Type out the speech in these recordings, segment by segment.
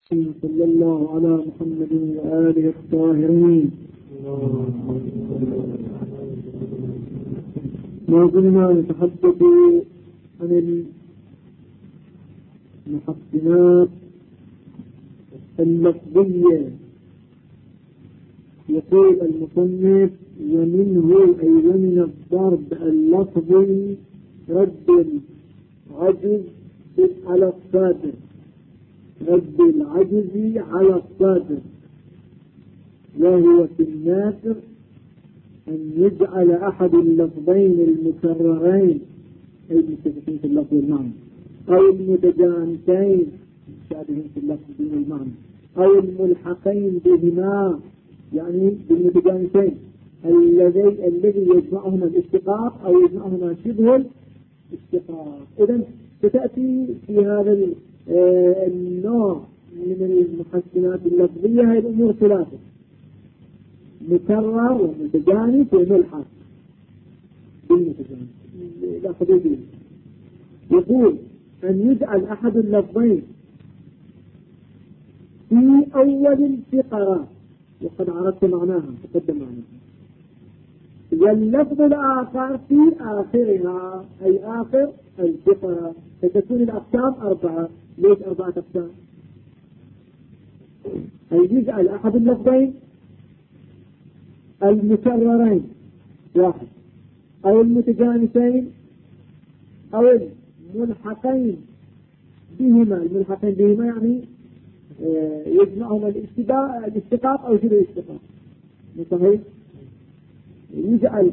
صلى الله على محمد وآله الطاهرين. ما زلنا نتحدث عن المحسنات اللفظية. يقول المصنف: ومنه أي من الضرب اللفظي رد العجز على الصادر، رد العجز على الصادر، وهو في الناثر أن يجعل أحد اللفظين المكررين أي المتفقين في اللفظ والمعنى، أو المتجانسين شابهين في اللفظ والمعنى، أو الملحقين بهما يعني بالمتجانسين الذي يجمعهما الاشتقاق أو يجمعهما شبه الاشتقاق. إذن ستأتي في هذا النوع من المحسنات اللفظية هذه الأمور ثلاثة: مكرر ومتجانس وملحق بالمتجانس لا حدودين. يقول أن يجعل أحد اللفظين في أول الفقرة، وقد عرفت معناها تقدم معناها، واللفظ الآخر في آخرها أي آخر الفقرة، فتكون الأقسام أربعة. ليش 4 أقسام؟ أي يجعل أحد اللفظين المكررين 1، أو المتجانسين، أو الملحقين بهما. الملحقين بهما يعني يجمعهما الاشتقاق أو شبه الاشتقاق. صحيح؟ يجعل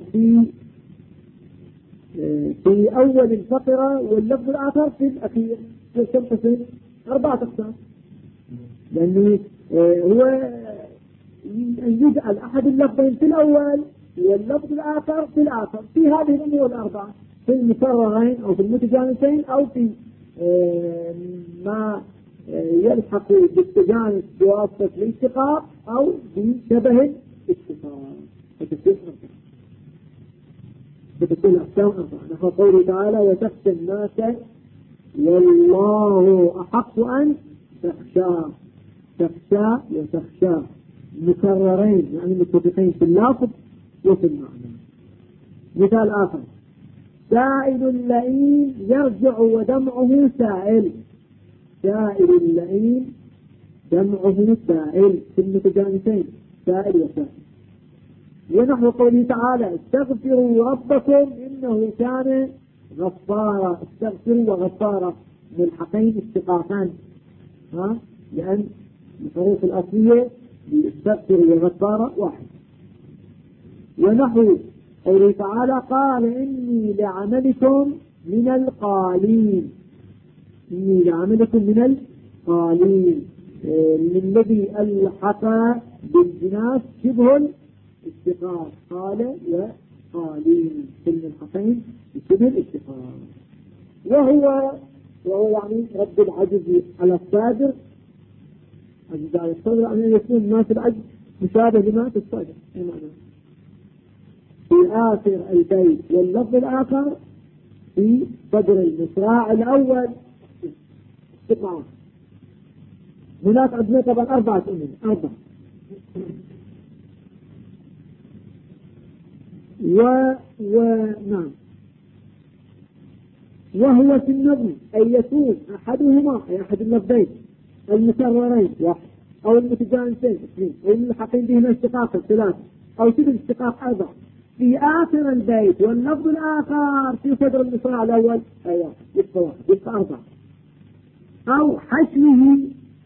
في أول الفقرة واللفظ الآخر في الأخير. في كم قسم؟ 4 أقسام. لأنه هو أن يجعل أحد اللفظين في الأول واللفظ الآخر في الآخر في هذه الأمور الأربعة، في المكررين أو في المتجانسين أو في ما يلحق بالتجانس بواسطة الاشتقاق أو بشبه الاشتقاق. فتكون الأقسام 4. نحو قوله تعالى: وتخشى الناس والله أحق أن تخشاه. تخشى وتخشى مكررين يعني متفقين في اللفظ وفي المعنى. مثال آخر: سائل اللئيم يرجع ودمعه سائل. سائل اللئيم دمعه سائل في المتجانسين سائل وسائل. ونحو قوله تعالى: استغفروا ربكم إنه كان غفارا. استغفروا وغفارا ملحقين اشتقاقان، لأن الحروف الأصلية استغفروا وغفارا واحد. ونحو قوله تعالى: قال إني لعملكم من القالين. إني لعملكم من القالين الذي ألحق بالجناس شبه الاشتقاق، قال وقالين في الملحقين شبه الاشتقاق. وهو يعني رد العجز على الصادر. عجز على الصادر أن يكون ما في العجز مشابه لما في الصادر. في آخر البيت واللفظ الآخر في صدر المصراع الأول استقامة. هناك عندنا طبعا 4 أمور. نعم. وهو في النظم أن يكون أحدهما أي أحد اللفظين المكررين 1، أو المتجانسين 2، أو الملحقين بهما اشتقاقا 3، أو شبه اشتقاق 4 في آخر البيت واللفظ الآخر في صدر المصراع الأول. أيوة يبقى 1 يبقى 4. أو حشوه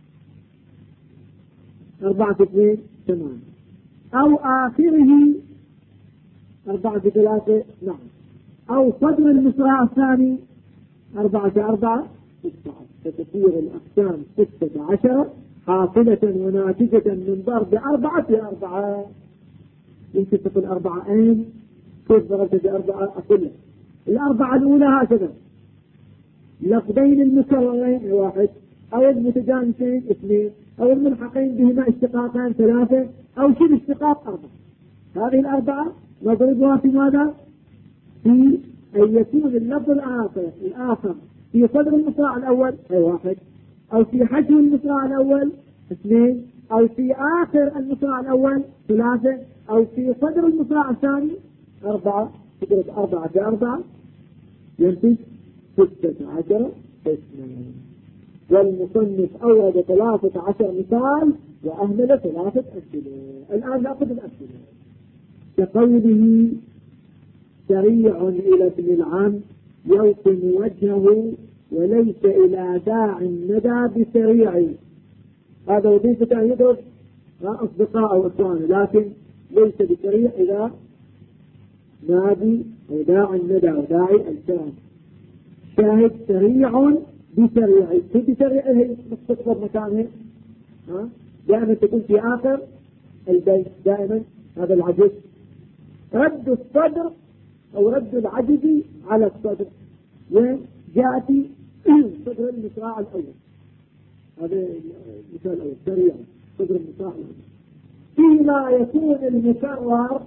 4 في 2 8، أو آخره 4 في 3 نعم، أو صدر المصراع الثاني 4 في 4 16. فتصير الأقسام 16 حاصلة وناتجة من ضرب 4 في 4. يمكن تقول 4 أين كيف ضربت 4 أقول لك. 4 الأولى هكذا: لفظين المكررين 1، أو المتجانسين 2، أو الملحقين بهما اشتقاقان 3، أو شبه اشتقاق 4. هذه 4 نضربها في ماذا؟ في أن يكون اللفظ الآخر في صدر المصراع الأول أي 1، أو في حشو المصراع الأول 2 أو في آخر المصراع الأول 3 أو في صدر المصراع الثاني 4. تضرب 4 في 4 ينتج 16 قسما. والمصنف أورد 13 مثال وأهمل 3 أمثلة. الآن نأخذ الأمثلة. كقوله سريع إلى ابن العم يوقن وجهه وليس إلى داع الندى بسريع. هذا وظيفة أن يدرس أصدقاء أو إخوانه، لكن ليس بسريع إذا نادي أو داع الندى وداعي الكرام. شاهد سريع بسريع. بسريع هي مستقبل مكانه دائما تكون في آخر البيت دائما. هذا العجز رد الصدر أو رد العجز على الصدر، وجاءتي صدر المصراع الأول. هذا المثال الأول سريع صدر المصراع الأول. فيما يكون المكرر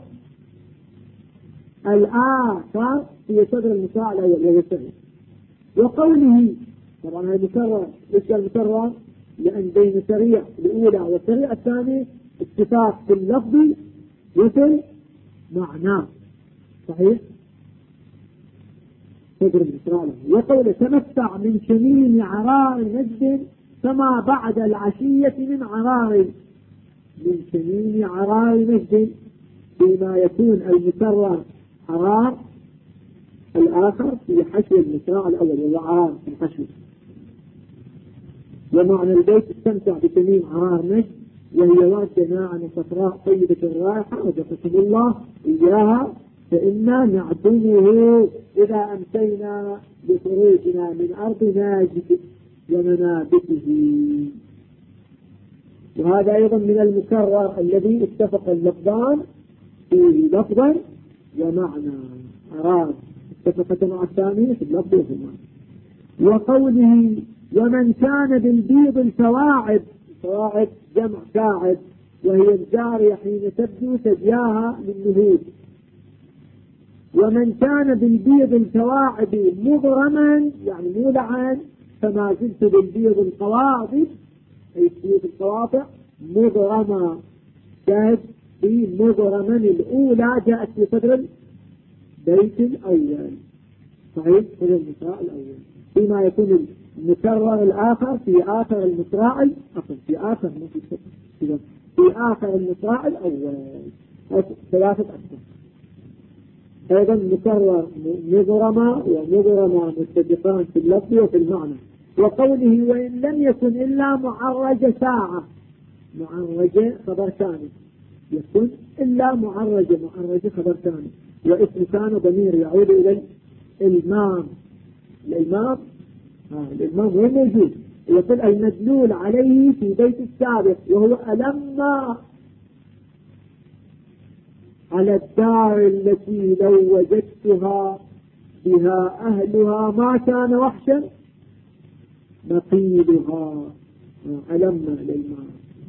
الآخر في صدر المصراع الأول وهو سريع. وقوله طبعا هذا المكرر ليش المكرر؟ لأن بين سريع الأولى والسريع الثاني اتفاق في اللفظ وفي معناه. صحيح؟ صدر المصراع. وقوله تمتع من شميم عرار نجد فما بعد العشية من عرار. من شميم عرار نجد فيما يكون المكرر عرار الآخر في حشو المصراع الأول وهو عرار في الحشو. ومعنى البيت استمتع بشميم عرار نجد وهي وردة ناعمة صفراء طيبة الرائحة وجزاكم الله إياها فإنا نعدمه إذا أمسينا بخروجنا من أرض ناجد ومنابته. وهذا أيضا من المكرر الذي اتفق اللفظان فيه لفظا ومعنى. أراد اتفقت مع الثاني في اللفظ وفي المعنى. وقوله ومن كان بالبيض الفواعد. فواعد جمع كاعد وهي الجارية حين تبدو ثدياها من نهود. ومن كان بالبيض الفواعد مغرما يعني مولعا فما زلت بالبيض القواضب أي بيض القواطع مغرما. شاهد في مغرما الأولى جاءت في صدر البيت الأول. صحيح صدر المصراع الأول. فيما يكون المكرر الآخر في آخر المصراع الأول. في آخر المصراع الأول 3 أكثر. أيضا مكرر مغرما ومغرما متفقان في اللفظ وفي المعنى. وقوله وإن لم يكن إلا معرج ساعة. معرج خبر ثاني يكون إلا معرج خبر ثاني. واسم كان ضمير يعود إلى الإمام. الإمام هو موجود. يقول المدلول عليه في بيت السابق وهو ألما على الدار التي لو وجدتها بها أهلها ما كان وحشا مقيلها. ألما للماء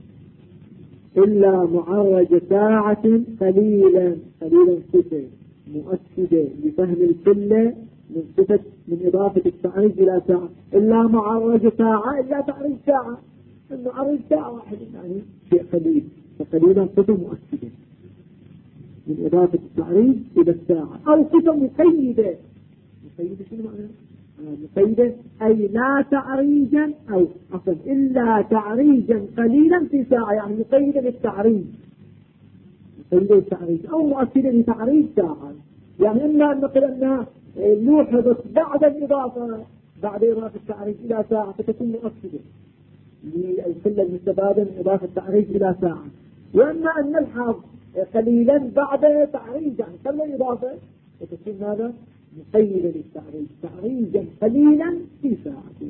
إلا معرج ساعة قليلا صفة مؤكدة لفهم الكلة من صفة من إضافة التعريج إلى ساعة. إلا معرج ساعة إلا تعريج ساعة. المعرج ساعة واحد يعني شيء قليل فقليلا صفة مؤكدة من إضافة التعريج إلى الساعة. أو صفة مقيدة. مقيدة شنو معنى؟ مقيدة أي لا تعريجا أو أصلا إلا تعريجا قليلا في ساعة يعني مقيدة للتعريج. مقيدة للتعريج أو مؤكدة لتعريج ساعة. يعني إما أن نقول أنها لوحظت بعد الإضافة بعد إضافة التعريج إلى ساعة فتكون مؤكدة للكل المستفادة من إضافة التعريج إلى ساعة. وإما أن نلحظ قليلا بعد تعريج يعني قبل الإضافة فتكون هذا مقيدة للتعريج تعريجا قليلا في ساعة.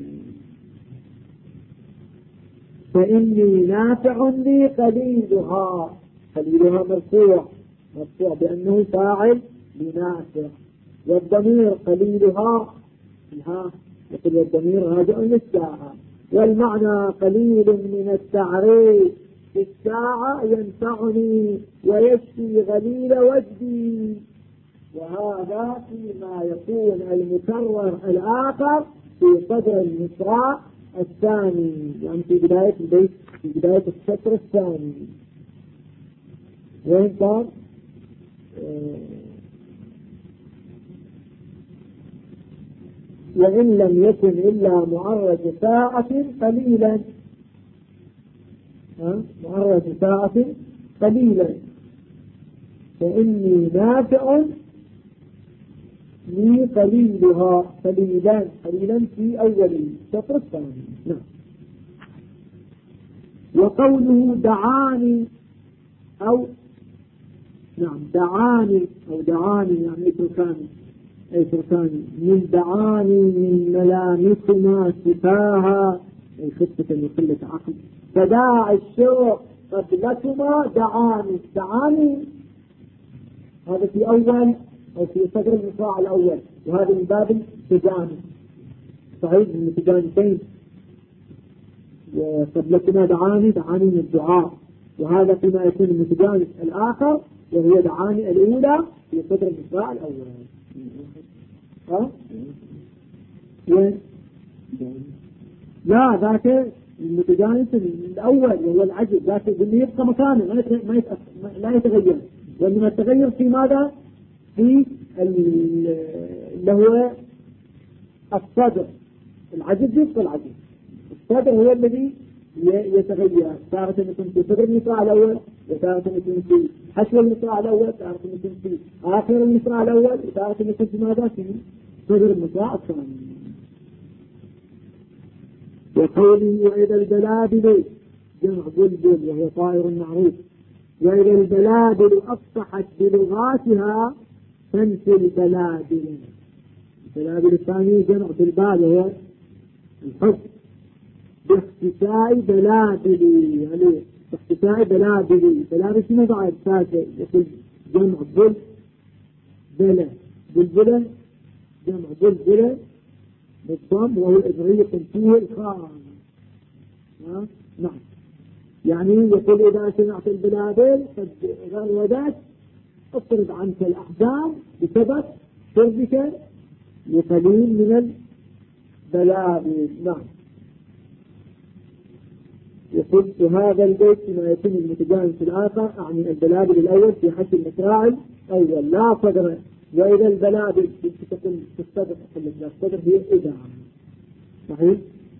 فإني نافع لي قليلها مرفوع بأنه فاعل لنافع. والضمير قليلها يقول الضمير راجع للساعة. والمعنى قليل من التعريج في الساعة ينفعني ويشفي غليل وجدي. وهذا فيما يكون المكرر الآخر في صدر المصراع الثاني، يعني في بداية البيت، في بداية السطر الثاني. وين كان؟ وإن لم يكن إلا معرج ساعة قليلا، معرج ساعة قليلا، فإني نافع لي قليلها، قليلا في أول السطر الثاني. نعم. وقوله دعاني أو نعم دعاني أو دعاني يعني اتركاني من دعاني من ملامسنا سفاها، أي خفة وقلة عقل، فداع الشوق قبلكما دعاني هذا في أول أو في صدر المصراع الأول، وهذا من باب التجاني، صحيح من التجانتين. وقبلكما دعاني من الدعاء، وهذا فيما يكون المتجانس الآخر، وهي دعاني الأولى في صدر المصراع الأول. وين؟ لا ذاك المتجانس الأول وهو العجل، ذاك اللي يبقى مكانه لا يتغير، وإنما التغير في ماذا؟ في اللي هو الصدر. العجل يبقى العجل، الصدر هو الذي يتغير، تارة يكون في صدر المصراع الأول، وتارة يكون في حشو المصراع الأول، تارة يكون في آخر المصراع الأول، وتارة يكون في ماذا؟ في صدر المصراع الثاني. وقوله وإذا البلابل جمع بلبل وهو طائر معروف، وإذا البلابل أصبحت بلغاتها تنسي البلابل. البلابل الثاني جمع بالبال وهو الحب، باختفاء بلابل، يعني باختفاء بلابل شنو بعد ساكن؟ يقول جمع بلبلة، جمع بلبلة بالضم وهو الإبريق فيه الخاء. نعم. يعني يقول إذا سمعت البلابل قد غرودت اطرد عنك الأحزان بسبب شربك لقليل من البلابل. نعم. يقول هذا البيت فيما يكون المتجانس الآخر، أعني البلابل الأول في حشو المصراع الأول لا صدر. وإذا البلابل تكون في الصدر، الصدر هي إذا، صحيح؟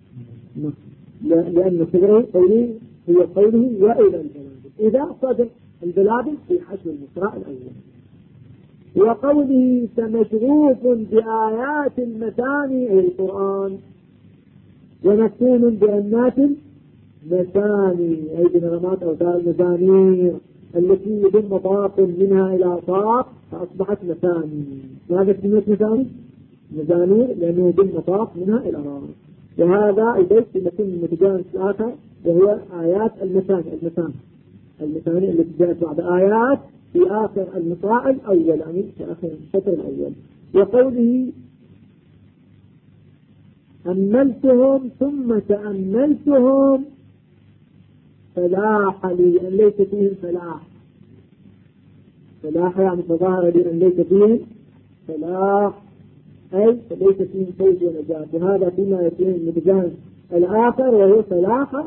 لأن صدره هو قوله وإلى البلابل، إذا صدر البلابل في حشو المصراع الأول. وقوله فمشروف بآيات المثاني أي القرآن، ومفتون بأنات مثاني أي بنغمات أوتار المزامير التي يضم طاق منها إلى طاق فأصبحت مثاني. ماذا كلمة مثاني؟ مزامير لأنه يضم طاق منها إلى طاق. وهذا البيت في متن المتجانس الآخر وهو آيات المثاني التي جاءت بعد آيات في آخر المصراع الأول، يعني في آخر الشطر الأول. وقوله أملتهم ثم تأملتهم فلاح لي أن ليس فيهم فلاح يعني فظاهر لي أن ليس فيهم فلاح، أي فليس فيهم فوز ونجاة. وهذا فيما يكون المتجانس الآخر وهو فلاح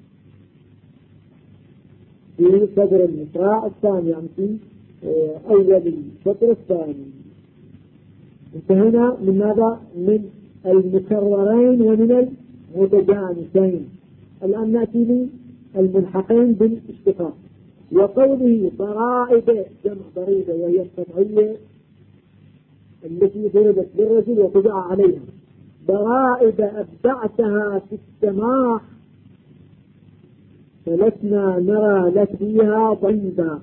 في صدر المصراع الثاني، يعني في أول الشطر الثاني. انتهينا من ماذا؟ من المكررين ومن المتجانسين. الآن نأتي للملحقين بالاشتقاق. وقوله ضرائب جمع ضريبة وهي القطعية التي ضربت بالرجل وطبع عليها. ضرائب أبدعتها في السماح فلسنا نرى لك فيها ضيبا.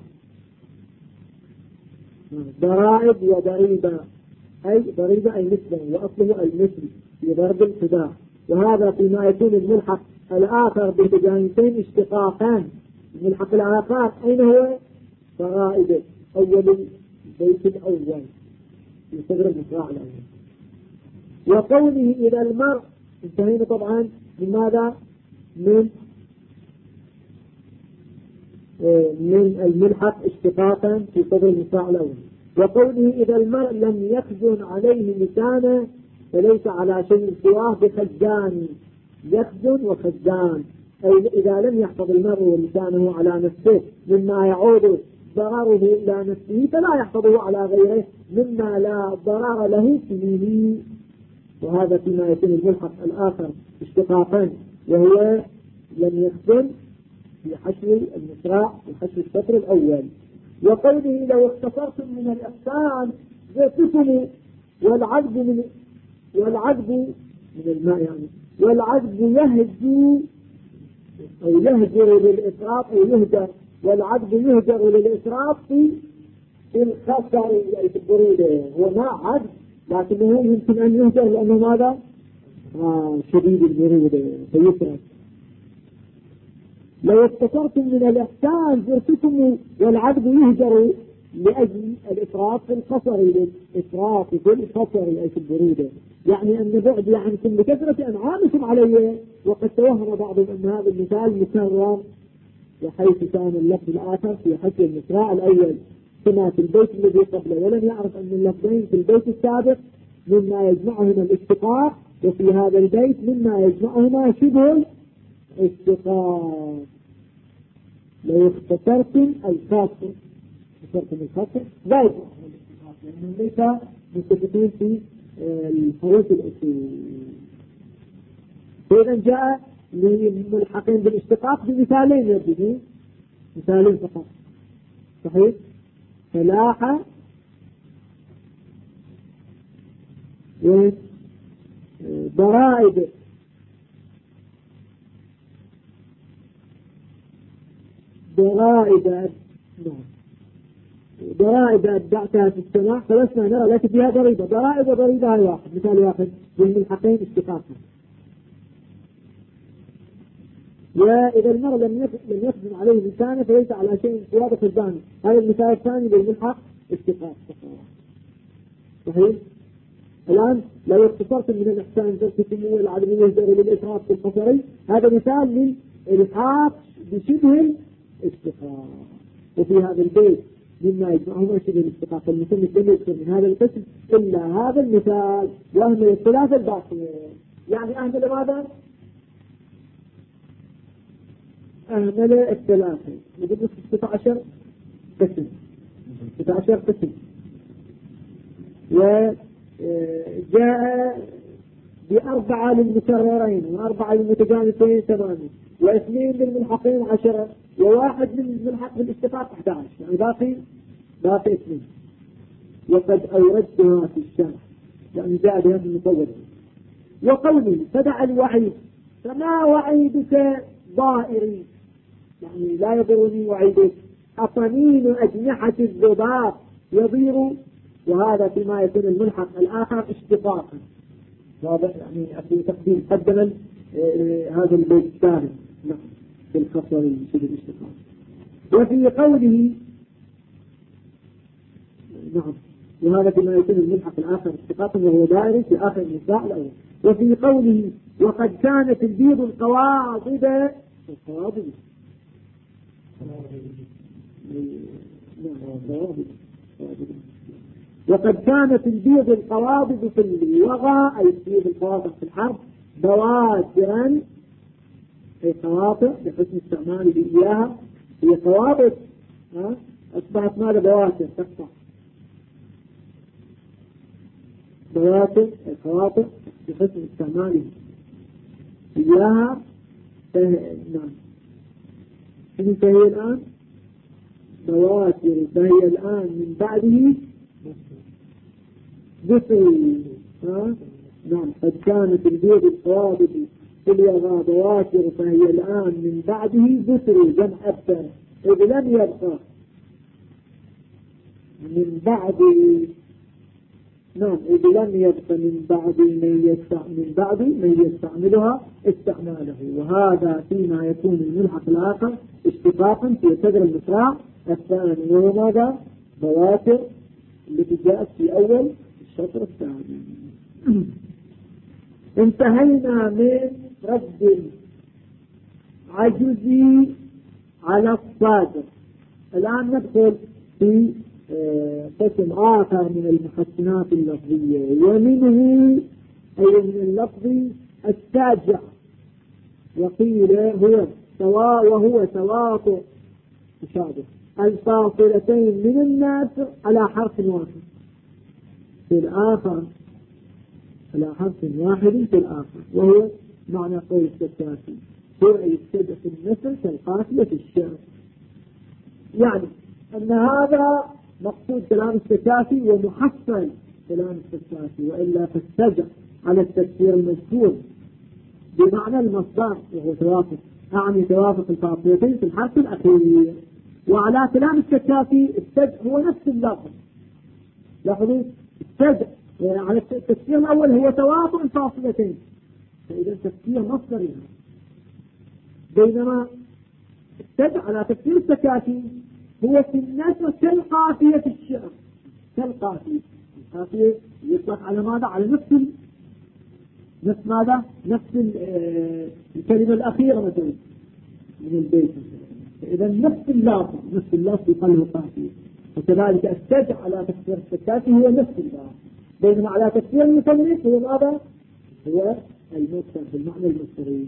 ضرائب وضريبة أي ضريبة أي نسبة، وأصله المثل في ضرب الخداع. وهذا فيما يكون الملحق الآخر بتجانسين اشتقاقان. الملحق الآخر أين هو؟ ضرائب أول البيت الأول في صدر المصراع الأول. وقوله إذا المرء، انتهينا طبعا من ماذا؟ من الملحق اشتقاقا في صدر المصراع الأول. وقوله إذا المرء لم يخزن عليه لسانه فليس على شيء سواه بخزان. يخزن وخزان، أي إذا لم يحفظ المرء لسانه على نفسه مما يعود ضرره إلى نفسه فلا يحفظه على غيره مما لا ضرر له فيه. وهذا فيما يتم الملحق الآخر اشتقاقا، وهو لم يخزن في حشو المسراع وحشو السطر الأول. وقوله لو اختصرتم من الإحسان جئتكم والعذب من الماء يعني، والعذب يهجو أو يهجر للإسراف أو يهجر، والعذب يهجر للإسراف في الخسر أي في البرودة. هو ماء عذب لكنه يمكن أن يهجر لأنه ماذا؟ شديد البرودة فيسرف. لو اختصرتم من الإحسان زرتكم، والعذب يهجر لأجل الإسراف في القصر، للإسراف في القصر أي في البرودة، يعني أن بعدي عنكم بكثرة أنعامكم علي. وقد توهم بعضهم أن هذا المثال مكرر بحيث كان اللفظ الآخر في حشو المسراع الأول كما في البيت الذي قبله، ولم يعرف أن اللفظين في البيت السابق مما يجمعهما الاشتقاق، وفي هذا البيت مما يجمعهما شبه الاشتقاق. لو اختصرتم الخاصة لا يجمعهم الاشتقاق لأنهم ليس متفقين في الحروف الأصول. فإذا جاء للملحقين بالاشتقاق بمثالين يبدو، مثالين فقط. صحيح؟ فلاحة وضرائب ضرائب أبدعتها في السماء فلسنا نرى لك فيها ضريبة. ضرائب وضريبة هي واحد، مثال واحد للملحقين اشتقاقا. وإذا المرء لم يخدم عليه لسانه فليس على شيء سوى خزانه. هذا المثال الثاني للملحق اشتقاق. صحيح؟ الآن لو اختصرتم من الإحسان زرتكم والعدم يهجر للإسراف في القصري، هذا مثال للإلحاق بشبه الاشتقاق. وفي هذا البيت مما يجمعهما شبه الاشتقاق، المثل لم يذكر من هذا القسم إلا هذا المثال وأهمل الثلاثة الباقية. يعني أهمل ماذا؟ أهمل الثلاثة نقول 16 قسم 16 قسم. وجاء ب4 للمكررين و4 للمتجانسين 8 و2 للملحقين 10 و1 للملحق بالاشتقاق 11، يعني باقي 2. وقد أوردتها في الشرح يعني جاء بهذا المصور. وقولي فدع الوعيد، فما وعيدك ضائري يعني لا يضرني وعيدك، أطنين أجنحة الذباب يضير. وهذا فيما يكون الملحق الآخر اشتقاقا. واضح يعني في تقديم قدما هذا البيت الثاني في الخصر في الاشتقاق. وفي قوله وهذا فيما يكون الملحق الآخر اشتقاقا وهو دائري في آخر النساء الأول. وفي قوله وقد كانت البيض القواضب وقد كانت البيض القواضب في الوغى أي البيض القواضب في الحرب بواترا أي قواطع بحسن استعمال إياها هي قواضب أصبحت ماذا بواتر تقطع بواتر القواطع بحسن استعماله إياها. نعم فهي الآن بواتر، فهي الآن من بعده بصري. نعم قد كانت البيض القواضب في الوغى بواتر، فهي الآن من بعده بصري جمع أبتر. إذ لم يبقى من بعد إذ لم يبقى من بعد من يستعملها استعماله. وهذا فيما يكون الملحق الآخر اشتقاقا في صدر المسراع الثاني، وهو ماذا؟ بواتر التي جاءت في أول الشطر الثاني. انتهينا من رد عجزي على الصادر. الآن ندخل في قسم آخر من المحسنات اللفظية، ومنه أي من اللفظ الساجع وقيل هو وهو تواطؤ تشابه الفاصلتين من الناس على حرف واحد في الآخر، على حرف واحد في الآخر، وهو معنى قول السكاتي هو يبتدأ في النسل كالقافية في الشعر. يعني أن هذا مقصود كلام السكاتي ومحصل كلام السكاتي، وإلا فاستجع على التفسير المذكور بمعنى المصدر وهو توافق، أعني توافق الفاصلتين في الحرف الأخير. وعلى كلام السكاتي استجع هو نفس اللفظ، لاحظوا استجع على التفسير الأول هو توافق الفاصلتين، فإذا تفسير مصدري، بينما استجع على تفسير السكاتي هو في النثر كالقافية في الشعر، كالقافية. القافية يطلق على ماذا؟ على نفس ماذا؟ نفس الكلمة الأخيرة مثلا من البيت، إذا نفس اللفظ يقال له قافية. وكذلك استجع على تفسير السكاتي هو نفس اللفظ، بينما على تفسير المصنف هو ماذا؟ هو المصدر بالمعنى المصدري.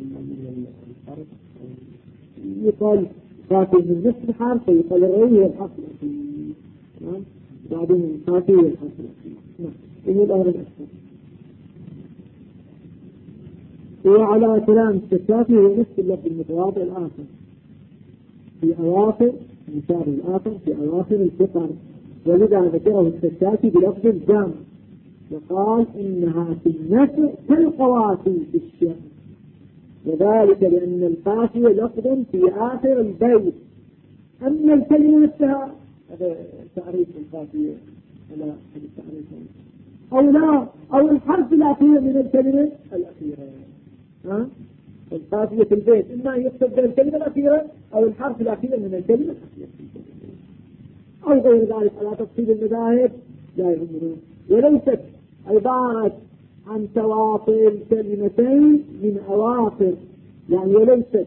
يقال قافية من نفس الحرف، ويقال الروي هو الحرف الأخير، بعدين قافية هو الحرف الأخير. إنه الأمر الأكثر. وعلى كلام السكاتي هو نفس اللفظ المتواضع الآخر في أواخر المشار الآخر في أواخر الفقر، ولذا ذكره السكاتي بلفظ الجامع وقال إنها في النثر كالقوافي في الشعر، وذلك لأن القافية لفظ في آخر البيت، أما الكلمة نفسها هذا تعريف القافية على التعريف أو لا، أو الحرف الأخير من الكلمة الأخيرة. القافية في البيت إما يقصد بالكلمة الأخيرة أو الحرف الأخير من الكلمة الأخيرة أو غير ذلك على تفصيل المذاهب لا يهمنا. وليست عبارة عن تواطؤ الكلمتين من أواخر، يعني وليست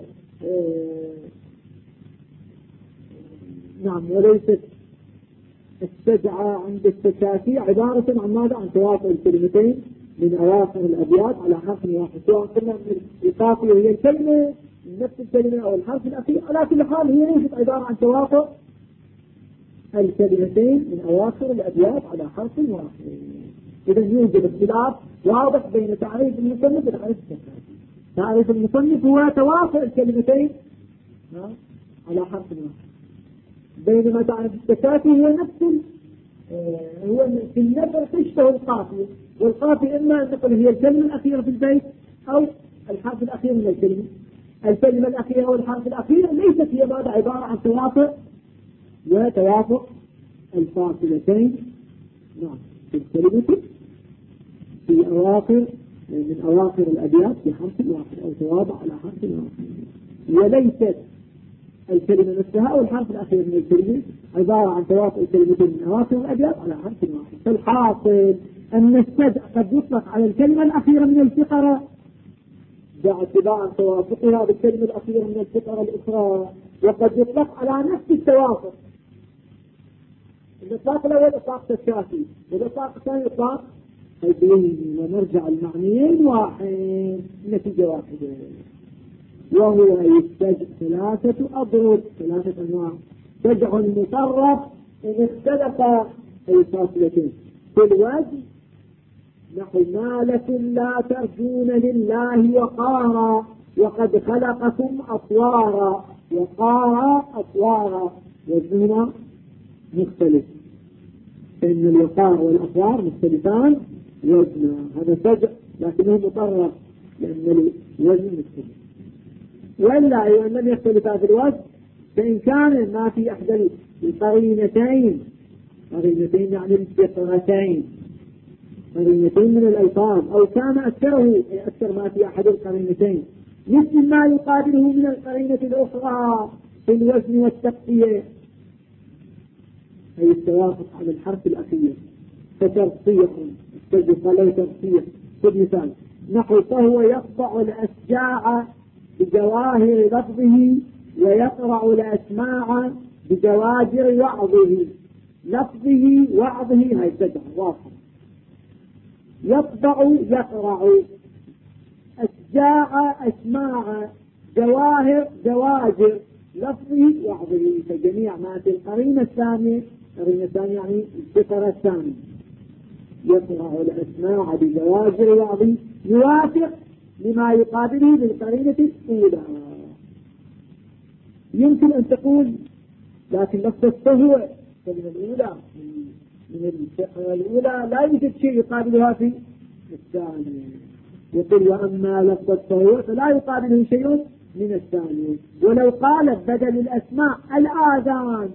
وليست السجعة عند السكاتي عبارة عن ماذا؟ عن تواطؤ الكلمتين من أواخر الأبيات على حرف واحد، سواء قلنا من القافية هي الكلمة نفس الكلمة أو الحرف الأخير، على كل حال هي ليست عبارة عن تواطؤ الكلمتين من أواخر الأبيات على حرف واحد. إذا يوجد اختلاف واضح بين تعريف المصنف وتعريف السكاتي. تعريف المصنف هو تواطؤ الكلمتين على حرف واحد، بينما تعريف السكاتي هو نفس هو في النثر تشبه القافية، والقافية إما أن نقول هي الكلمة الأخيرة في البيت أو الحرف الأخير من الكلمة. الكلمة الأخيرة والحرف الأخير ليست هي ماذا؟ عبارة عن تواطؤ وتوافق الفاصلتين في الكلمة في أواخر من أواخر الأبيات في حرف واحد أو تواضع على حرف واحد، وليست الكلمة نفسها أو الحرف الأخير من الكلمة عبارة عن توافق الكلمتين من أواخر الأبيات على حرف واحد. فالحاصل أن السجع قد يطلق على الكلمة الأخيرة من الفقرة باعتبار توافقها بالكلمة الأخيرة من الفقرة الأخرى، وقد يطلق على نفس التوافق. الإطلاق الأول إطلاق تشافي، والإطلاق الثاني إطلاق قيدين، ونرجع المعنيين واحد، نتيجة واحدة، وهو يستجع ثلاثة أضرب، ثلاثة أنواع. سجع مطرف إن اختلف الفاصلتين في الوجه، نحو ما لكم لا ترجون لله وقارا وقد خلقكم أطوارا، وقارا أطوارا وزنهما مختلف، فإن الوقار والأطوار مختلفان وزنا، هذا سجع لكنه مطرف لأن الوزن مختلف. وإلا أيضا لم يختلفا في الوزن، فإن كان ما في أحد القرينتين، قرينتين يعني الفقرتين، قرينتين من الألفاظ، أو كان أكثره أكثر ما في أحد القرينتين مثل ما يقابله من القرينة الأخرى في الوزن والتقطيع، أي التوافق على الحرف الأخير، فترصيح استجف له ترصيح. خذ مثال نحو فهو يقطع الأشجاع بجواهر لفظه ويقرع الأسماع بجواجر وعظه. لفظه وعظه هاي سجع واضح، يقطع يقرع، أشجاع أسماع زواجر لفظه وعظه، فجميع ما في القرينة الثانية يعني الفقرة الثانية يقرأ الأسماع بزواجر وعظه يوافق لما يقابله بالقرينة الأولى. يمكن أن تقول لكن لفظ الصهو من الأولى من الفقرة الأولى لا يوجد شيء يقابلها في الثانية. يقول وأما لفظ الصهو فلا يقابله شيء من الثانية. ولو قال بدل الأسماء الآذان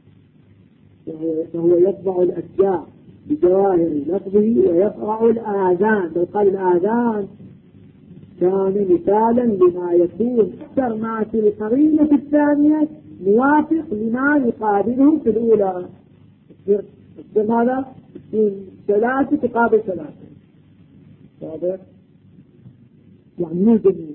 فهو يطبع الأشياء بجواهر لفظه ويقرأ الآذان. لو قال الآذان كان مثالا لما يكون أكثر ما في القرينة الثانية موافق لما يقابله في الأولى. ماذا؟ ثلاثة تقابل ثلاثة. واضح؟ يعني مو جميع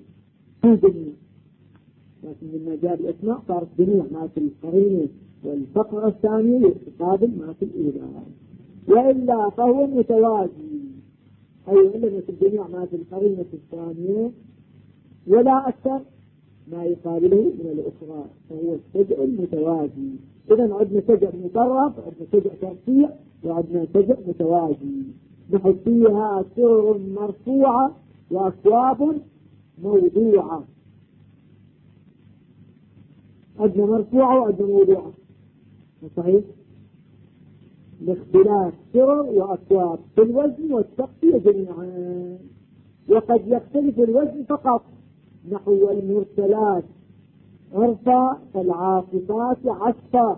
لكن لما جاء الأسماء صارت جميع ما في القرينة والفقرة الثانية تقابل ما في الأولى. وإلا فهو متوازي، أي إلا مثل جميع ما في القرينة الثانية ولا أكثر ما يقابله من الأخرى، فهو السجع المتوازي. إذا عندنا سجع مطرف، عندنا سجع ترفيع، وعندنا سجع متوازي. نحط فيها سرر مرفوعة وأكواب موضوعة. عندنا مرفوعة وعندنا موضوعة، صحيح؟ لاختلاف سرر وأكواب في الوزن والتقطيع جميعا. وقد يختلف الوزن فقط، نحو المرسلات عرفا فالعاصفات عصفا.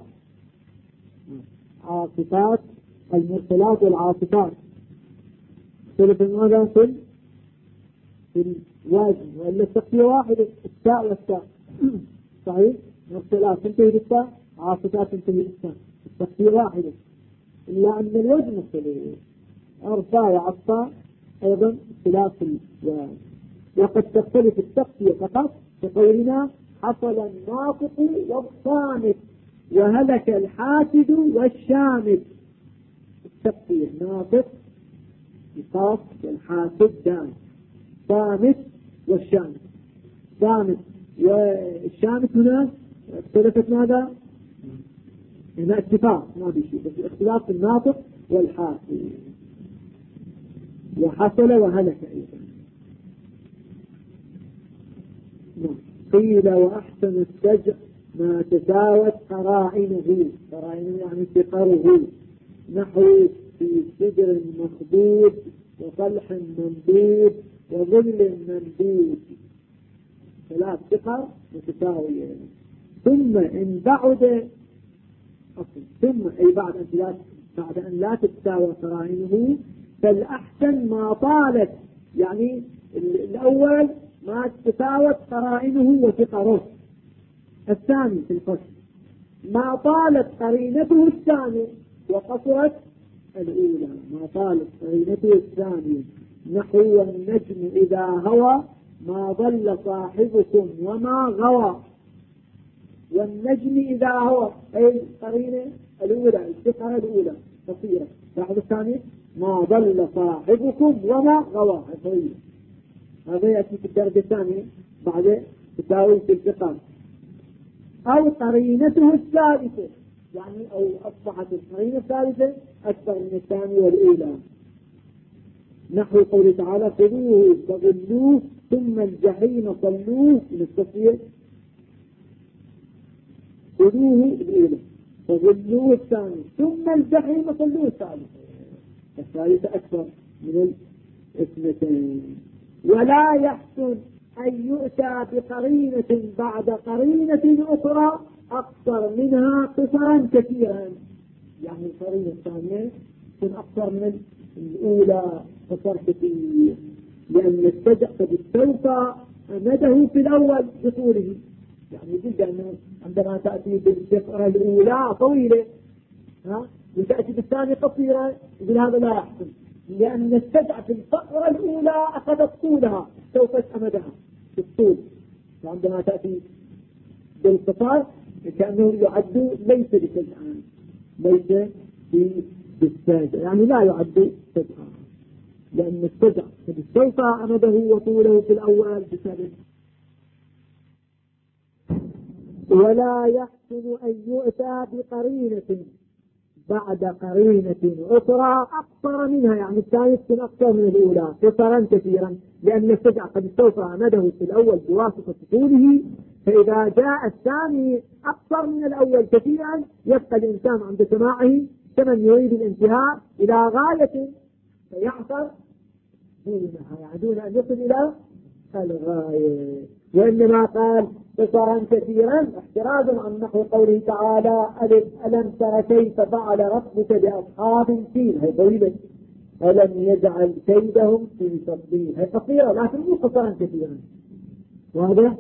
عاصفات المرسلات والعاصفات اختلف ماذا في الوزن، وإلا التقطيع واحد التاء والتاء صحيح؟ مرسلات تنتهي بالتاء، عاصفات تنتهي بالتاء، التقطيع واحد، إلا أن الوزن مختلف. عرفا وعصفا أيضا اختلاف الوزن. وقد تختلف التقطيع فقط كقولنا حصل الناطق والصامت وهلك الحاسد والشامت. التقطيع ناطق بقاف والحاسد دام، صامت والشامت. صامت والشامت هنا اختلفت ماذا؟ هنا اتفاق ما في شيء، بس اختلاف الناطق والحاسد. وحصل وهلك أيضا. قيل وأحسن السجع ما تساوت قرائنه. قرائنه يعني ثقره، نحو في سدر مخضود وطلح ممدود وظل ممدود، ثلاث ثقر متساوية. ثم إن بعد ثم أي بعد أن لا تتساوى قرائنه فالأحسن ما طالت، يعني الأول ما تتفاوت قرائنه وثقره. الثاني في الفصل ما طالت قرينته الثانية وقصرت الأولى. ما طالت قرينته الثانية، نحو النجم إذا هوى ما ضل صاحبكم وما غوى. والنجم إذا هوى أي قرينة الأولى، الثقة الأولى قصيرة. بعد الثانية ما ضل صاحبكم وما غوى. هذا يأتي في الدرجة الثانية بعد تساوي في الثقة. أو قرينته الثالثة، يعني أو أصبحت القرينة الثالثة أكثر من الثانية والأولى، نحو قوله تعالى خذوه فغلوه ثم الجحيم صلوه. من التصوير خذوه الأولى فغلوه الثانية ثم الجحيم صلوه الثالثة أكثر من الاثنتين. ولا يحسن أن يؤتى بقرينة بعد قرينة أخرى أكثر منها قصرا كثيرا، يعني القرينة الثانية تكون أكثر من الأولى قصر كثير، لأن السجع قد استوفى أمده في الأول بطوله. يعني يقول أنه عندما تأتي بالفقرة الأولى طويلة وتأتي بالثانية قصيرة، يقول هذا لا يحسن، لأن السجع في الفقرة الأولى أخذت طولها، استوفت أمدها في الطول. وعندما تأتي بالقصار كأنه يعد ليس بسجعان، ليس بالسجع، يعني لا يعد سجعان، لأن السجع قد استوفى أمده وطوله في الأول بسبب ولا يحسن أن يؤتى بقرينة بعد قرينة أخرى أكثر منها، يعني الثانية تكون أكثر من الأولى قصرا كثيرا، لأن السجع قد استوفى أمده في الأول بواسطة طوله، فإذا جاء الثاني أكثر من الأول كثيرا يبقى الإنسان عند سماعه كمن يريد الانتهاء إلى غاية فيعثر دونها، يعني دون أن يصل إلى الغاية. وإنما قال قصرا كثيرا احترازا عن نحو قوله تعالى ألم تر كيف فعل ربك بأصحاب الفيل، هي طويلة، ألم يجعل كيدهم في تضليل، هي قصيرة لكن مو قصرا كثيرا، واضح.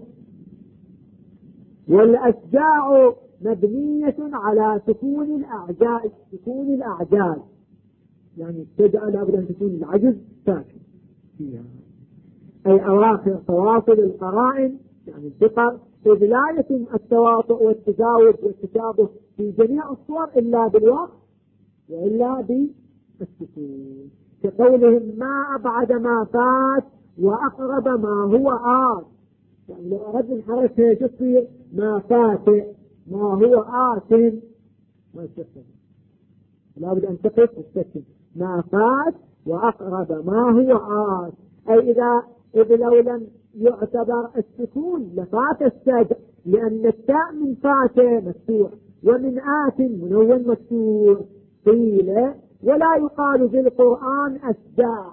والأشجاع مبنية على سكون الأعجاز، يعني الشجعة لابد أن تكون العجز ساكن فيها، أي أواخر تواصل القرائن، يعني الثقل، إذ لا يتم التواطؤ والتزاوج والتشابه في جميع الصور إلا بالوقت وإلا بالسكون، كقولهم ما أبعد ما فات وأقرب ما هو آت، يعني لو أردنا نحركها تصير ما فات ما هو آت ما يستخدم، لابد أن تقف السكن ما فات وأقرب ما هو آت، أي إذ لو لم يعتبر السكون لفات السجع، لأن التاء من فات مفتوح ومن آت منون مكسور، قيل ولا يقال في القرآن أشجاع،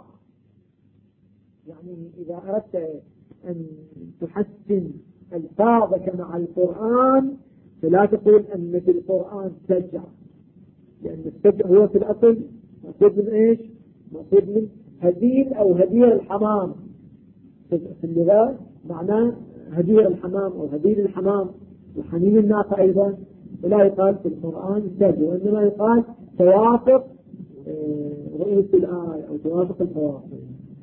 يعني إذا أردت أن تحسن ألفاظك مع القرآن فلا تقول أن في القرآن سجع، لأن السجع هو في الأصل مأخوذ من إيش؟ مأخوذ من هدير أو هدير الحمام، في اللغة معناه هدير الحمام أو هدير الحمام وحنين الناقة أيضا، ولا يقال في القرآن سجع، وإنما يقال توافق رؤية الآية أو توافق الفواصل.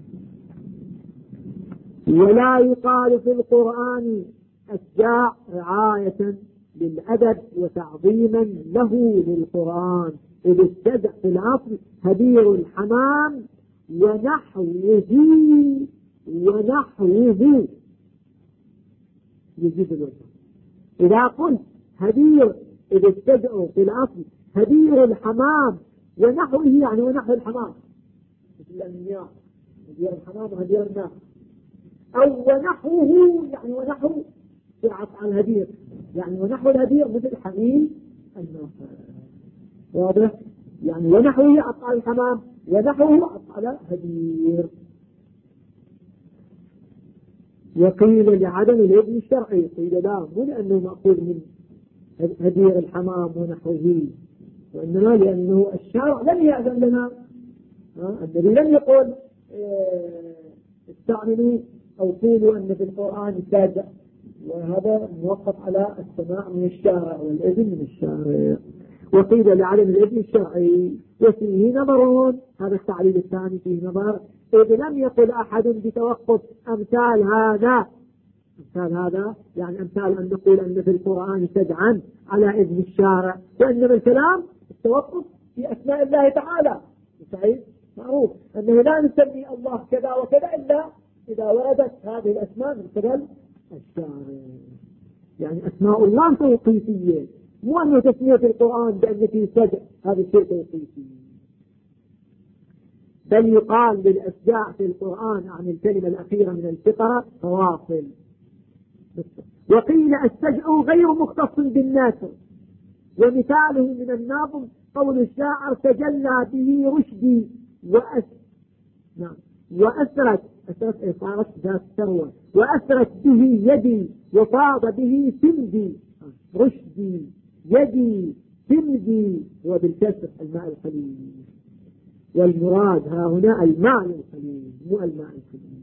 ولا يقال في القرآن أشجاع رعاية للأدب وتعظيما له للقرآن، إذ الشجع في الأصل هدير الحمام ونحوه يجيب الوجه. إذا قلت هدير إذ الشجع في الأصل هدير الحمام ونحوه، يعني ونحو الحمام مثل المياه، هدير الحمام وهدير الناس، أو ونحوه يعني ونحو سرعة عن الهدير، يعني ونحو الهدير مثل حميم الناقة، واضح؟ يعني ونحوه أطعى الحمام ونحوه أطعى هدير. وقيل لعدم الابن الشرعي، قيل لا، مو لأنه مأخوذ من هدير الحمام ونحوه، وإنما لأنه الشرع لم يأذن لنا، النبي لم يقول استعملوا أو قولوا أن في القرآن ساجع، وهذا موقف على السماع من الشارع والإذن من الشارع. وقيل لعدم الإذن الشرعي، وفيه نظر، هذا التعليل الثاني فيه نظر، إذ لم يقل أحد بتوقف أمثال هذا يعني أمثال أن نقول أن في القرآن سجعا على إذن الشارع، وإنما الكلام التوقف في أسماء الله تعالى، صحيح معروف أنه لا نسمي الله كذا وكذا إلا إذا وردت هذه الأسماء من قبل الشارع، يعني أسماء الله توقيفية، مو أنه تسمية القرآن بأن فيه سجع هذا الشيء توقيفي، بل يقال للأشجاع في القرآن عن الكلمة الأخيرة من الفقرة فواصل. وقيل السجع غير مختص بالناثر، ومثاله من الناظم قول الشاعر تجلى به رشدي وأسرت صارت ذات ثروة، وأسرت به يدي وفاض به سمدي، رشدي يدي سمدي، وبالكسر الماء القليل، والمراد ها هنا الماء القليل مو الماء القليل.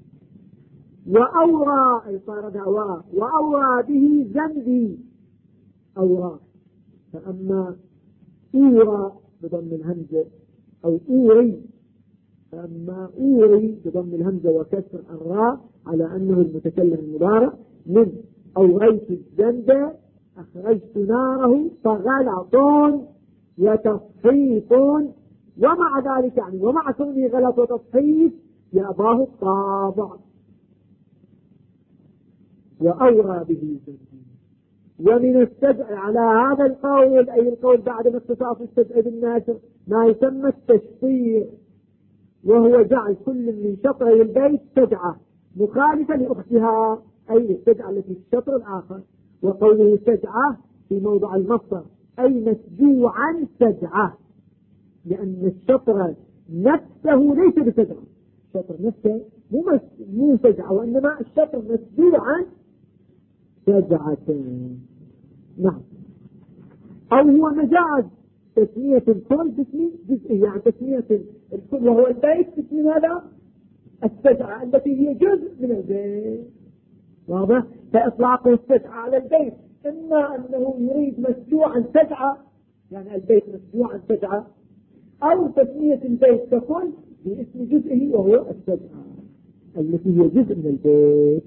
وأورى أي صار دعواه، وأورى به ذنبي أورى، فأما أورى بضم الهمزة أو أوري، فأما أوري بضم الهمزة وكسر الراء على أنه المتكلم المضارع، من أوريت الذنب أخرجت ناره فغلط وتصحيف، ومع ذلك يعني ومع كونه غلط وتصحيف يأباه الطابع. وأورى به ذنبي ومن السجع على هذا القول، أي القول بعد ما اختصاص السجع بالناشر، ما يسمى التشطير، وهو جعل كل من شطري البيت سجعة مخالفة لأختها، أي السجعة التي في الشطر الآخر. وقوله سجعة في موضع المصدر أي مسجوعا سجعة، لأن الشطر نفسه ليس بسجعة، الشطر نفسه مو سجعة، وإنما الشطر مسجوعا سجعة. نعم. أو هو مجاز تسمية الكل باسم جزئي، يعني تسمية الكل وهو البيت باسم هذا السجعة التي هي جزء من البيت. واضح؟ فإطلاق السجعة على البيت إما أنه يريد مسجوعا سجعة، يعني البيت مسجوعا سجعة، أو تسمية البيت ككل باسم جزئه وهو السجعة التي هي جزء من البيت.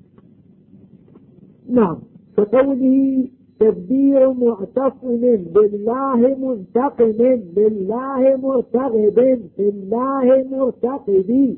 نعم. فقوله تدبير معتصم بالله منتقم بالله مرتغب في الله مرتقب.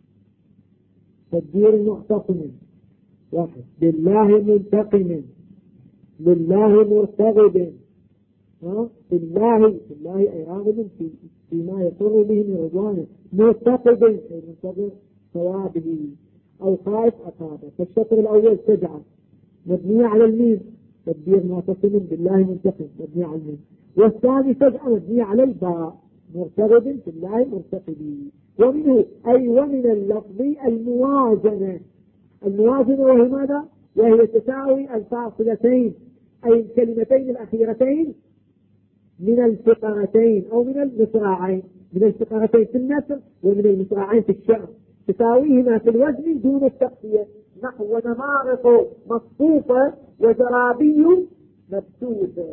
تدبير معتصم واحد، بالله منتقم بالله مرتغب، في الله أي راغب فيما يقر به من رضوانه، مرتقب أي منتظر ثوابه أو خائف عقابه. فالشطر الأول سجعة مبنية على الميم، تدبير معتصم بالله منتقم مبنية على الميم، والثاني سجعة مبنية على الباء مرتغب في الله مرتقب. ومنه أي ومن اللفظ الموازنة، الموازنة وهي ماذا؟ وهي تساوي الفاصلتين أي الكلمتين الأخيرتين من الفقرتين أو من المصراعين، من الفقرتين في النثر ومن المصراعين في الشعر، تساويهما في الوزن دون التقسية. نحو نمارق مصفوفة وزرابي مبثوثة،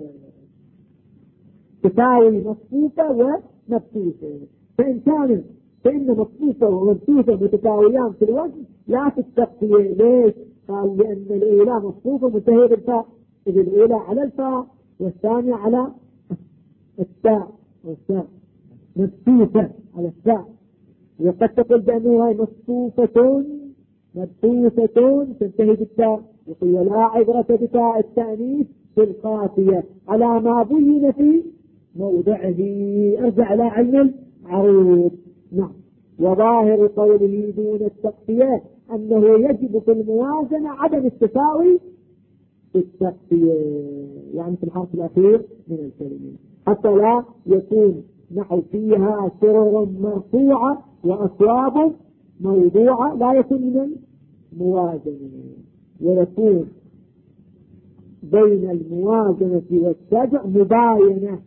تساوي مصفوفة ومبثوثة. فإن مصفوفة ومبثوثة متساويان في الوزن لا في التقسية. ليش؟ قال لأن الأولى مصفوفة منتهية بالفاء، إذ الأولى على الفاء والثانية على التاء، والتاء مبثوثة على التاء. وقد تقول بأنها مصفوفة مبثوثة تنتهي بالتاء، وقل لا عبرة بتاء التأنيث في القافية على ما بين في موضعه. ارجع إلى علم العروض. نعم. وظاهر قوله دون التقسية أنه يجب في الموازنة عدم التساوي في التقسية، يعني في الحرف الأخير من الكلمة، حتى لا يكون نحو فيها سرر مرفوعة وأصواب موضوعة، لا يكون من الموازنة، ويكون بين الموازنة والسجع مباينة،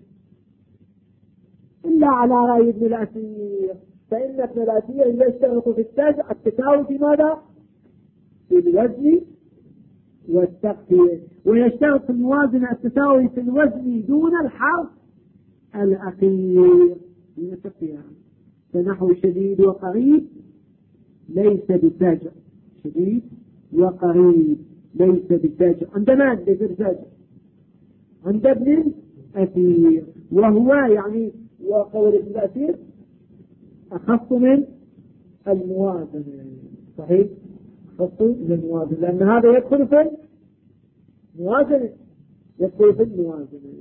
إلا على رأي ابن الأثير، فإن ابن الأثير يشترط في السجع التساوي في ماذا؟ في الوزن والتقسية، ويشترط في الموازنة التساوي في الوزن دون الحرف الأخير من التقسية. فنحو شديد وقريب ليس بسجع، شديد وقريب ليس بسجع عند من؟ ليس بسجع عند ابن الأثير، وهو يعني وقول ابن الأثير أخف من الموازنة. صحيح؟ أخف من الموازنة، لأن هذا يدخل في الموازنة، يدخل في الموازنة.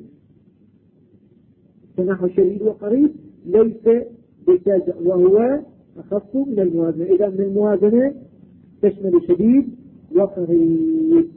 فنحو شديد وقريب ليس بسجع وهو أخف من الموازنة. إذا من الموازنة تشمل شديد وقريب.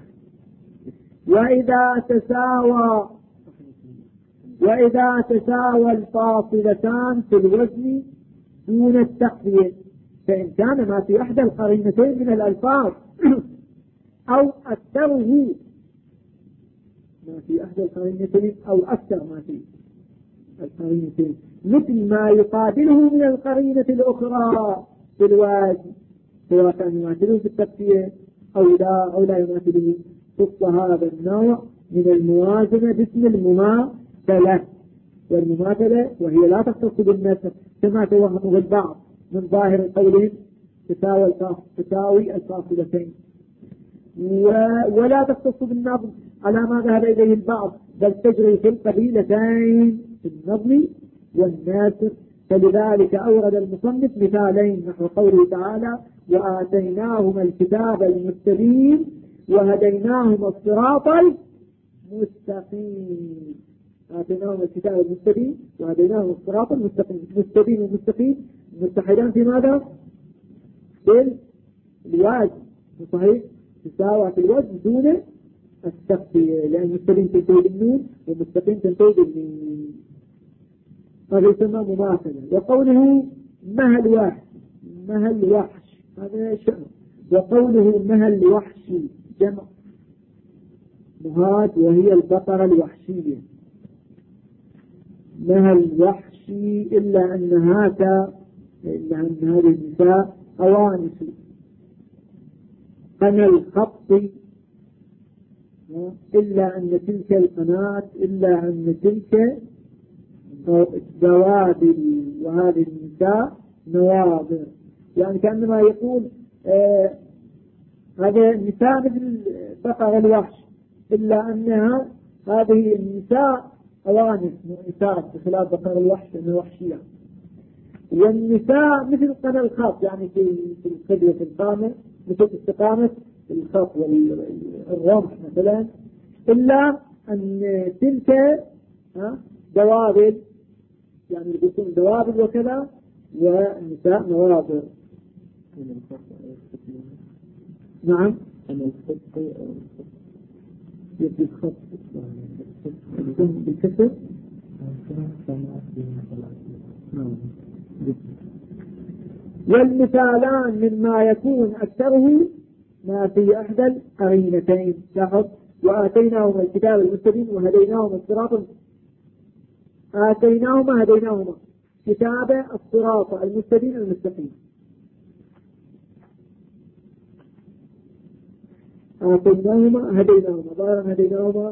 وإذا تساوى الفاصلتان في الوزن دون التقسية، فإن كان ما في إحدى القرينتين من الألفاظ أو أكثره، ما في إحدى القرينتين أو أكثر ما في القرينتين، مثل ما يقابله من القرينة الأخرى في الوزن، سواء كان يماثله في التقسية أو لا يماثله، خص هذا النوع من الموازنة باسم المماثلة. والمماثلة وهي لا تختص بالنسب كما توهمه البعض من ظاهر قولهم تساوي الفاصلتين، ولا تختص بالنظم على ما ذهب إليه البعض، بل تجري في القبيلتين في النظم والناسر. فلذلك أورد المصنف مثالين نحو قوله تعالى وآتيناهما الكتاب المستبين وهديناهما الصراط مستقيم. آتيناهم الكتاب المستبين وهديناهم الصراط المستقيم. مستبين ومستقيم متحدان في ماذا؟ بالوجه. صحيح؟ تساوى في الوجه دون التخفية، لأن مستبين تنتهي بالنون ومستقيم تنتهي بالميم، هذا يسمى مماثلة. وقوله مهل وحش، مهل وحش هذا شأن. وقوله مهل وحشي جمع مهاد وهي البقرة الوحشية. مهل وحشي إلا أن هذه النساء أوانس قنا الخط، إلا أن تلك القناة، إلا أن تلك دوابل، وهذه النساء نواظر. يعني كأنما يقول هذه النساء مثل بقر الوحش، إلا أنها هذه النساء أوانس مؤنسات بخلاف بقر الوحش أنها وحشية. والنساء مثل قنا الخط، يعني في الخدوة في القامة مثل استقامة الخط والرمح مثلا، إلا أن تلك دوابل، يعني يكون دوابل وكذا، والنساء نواظر. نعم يبدي الخط بالكسر. والمثالان مما يكون أكثره ما في أحدى القرينتين. لاحظ وآتيناهما الكتاب المستبين وهديناهما الصراط. آتيناهما هديناهما كتاب الصراط المستبين المستقيم. آتيناهما هديناهما، ظاهرا هديناهما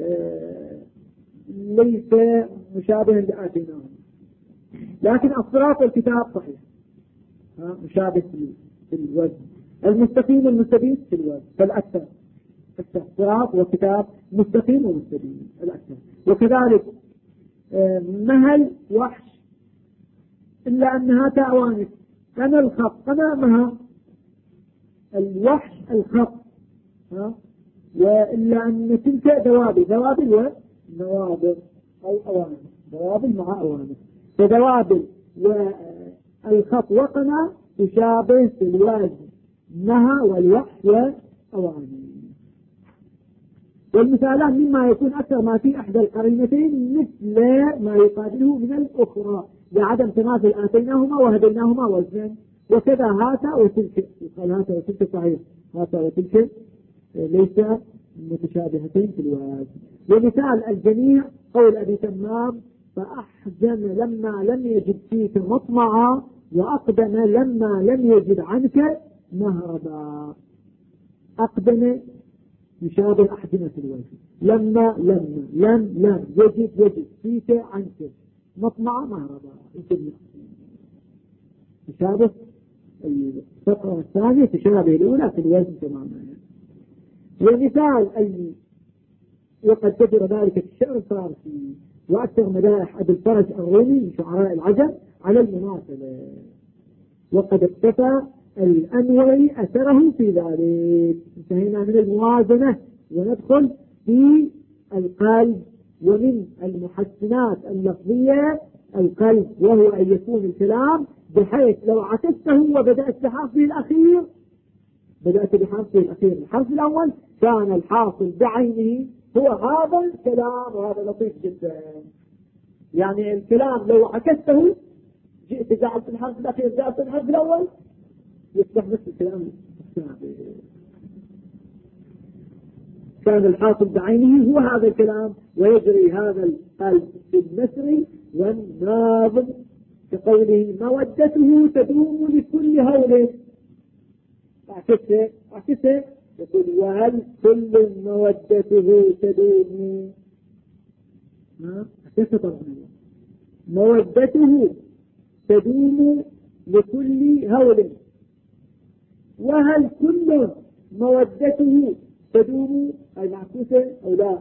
ليس مشابها لآتيناهما، لكن الصراط والكتاب صحيح مشابه في الوزن. المستقيم المستبين في الوزن فالأكثر الصراط والكتاب مستقيم ومستبين الأكثر. وكذلك مهل وحش إلا أنها تأوانس قنا الخط، قنا مها الوحش الخط، وإلا أن تلك دوابل، دوابل ونواظر أو أوانس، دوابل مع أوانس. فدوابل والخط وقنا تشابه في الوزن مها والوحش وأوانس. والمثالات مما يكون أكثر ما في أحدى القرينتين مثل ما يقابله من الأخرى لعدم تماثل آتيناهما وهديناهما وزنا. وكذا هاتا وتلك، يقال هاتا وتلك صحيح، هاتا وتلك ليس متشابهتين في الوزن. ومثال الجميع قول أبي تمام فأحزن لما لم يجد فيك مطمعا وأقدم لما لم يجد عنك مهربا. أقدم يشابه أحزنة في الوجه، لما لم يجد فيك عنك مطمع مهربا يشابه الفقرة الثانية تشابه الأولى في الوزن تماما. ومثال وقد كثر ذلك في الشعر الفارسي وأكثر مدائح أبي الفرج الرومي من شعراء العجم على المماثلة، وقد اكتفى الأنوي أثره في ذلك. انتهينا من الموازنة وندخل في القلب. ومن المحسنات اللفظية القلب، وهو أن يكون الكلام بحيث لو عكسته وبدأت بحرفه الأخير، بدأت بحرفه الأخير الحرف الأول كان الحاصل بعينه هو هذا الكلام. وهذا لطيف جدا، يعني الكلام لو عكسته جئت جعلت الحرف الأخير جعلت الحرف الأول يصبح نفس الكلام السابق. كان الحاصل بعينه هو هذا الكلام، ويجري هذا القلب في النسر والناظم كقوله مودته تدوم لكل هول. أعكسه يقول وهل كل مودته تدوم. أعكسه طبعا مودته تدوم لكل هول، وهل كل مودته تدوم أي معكوسة أو لا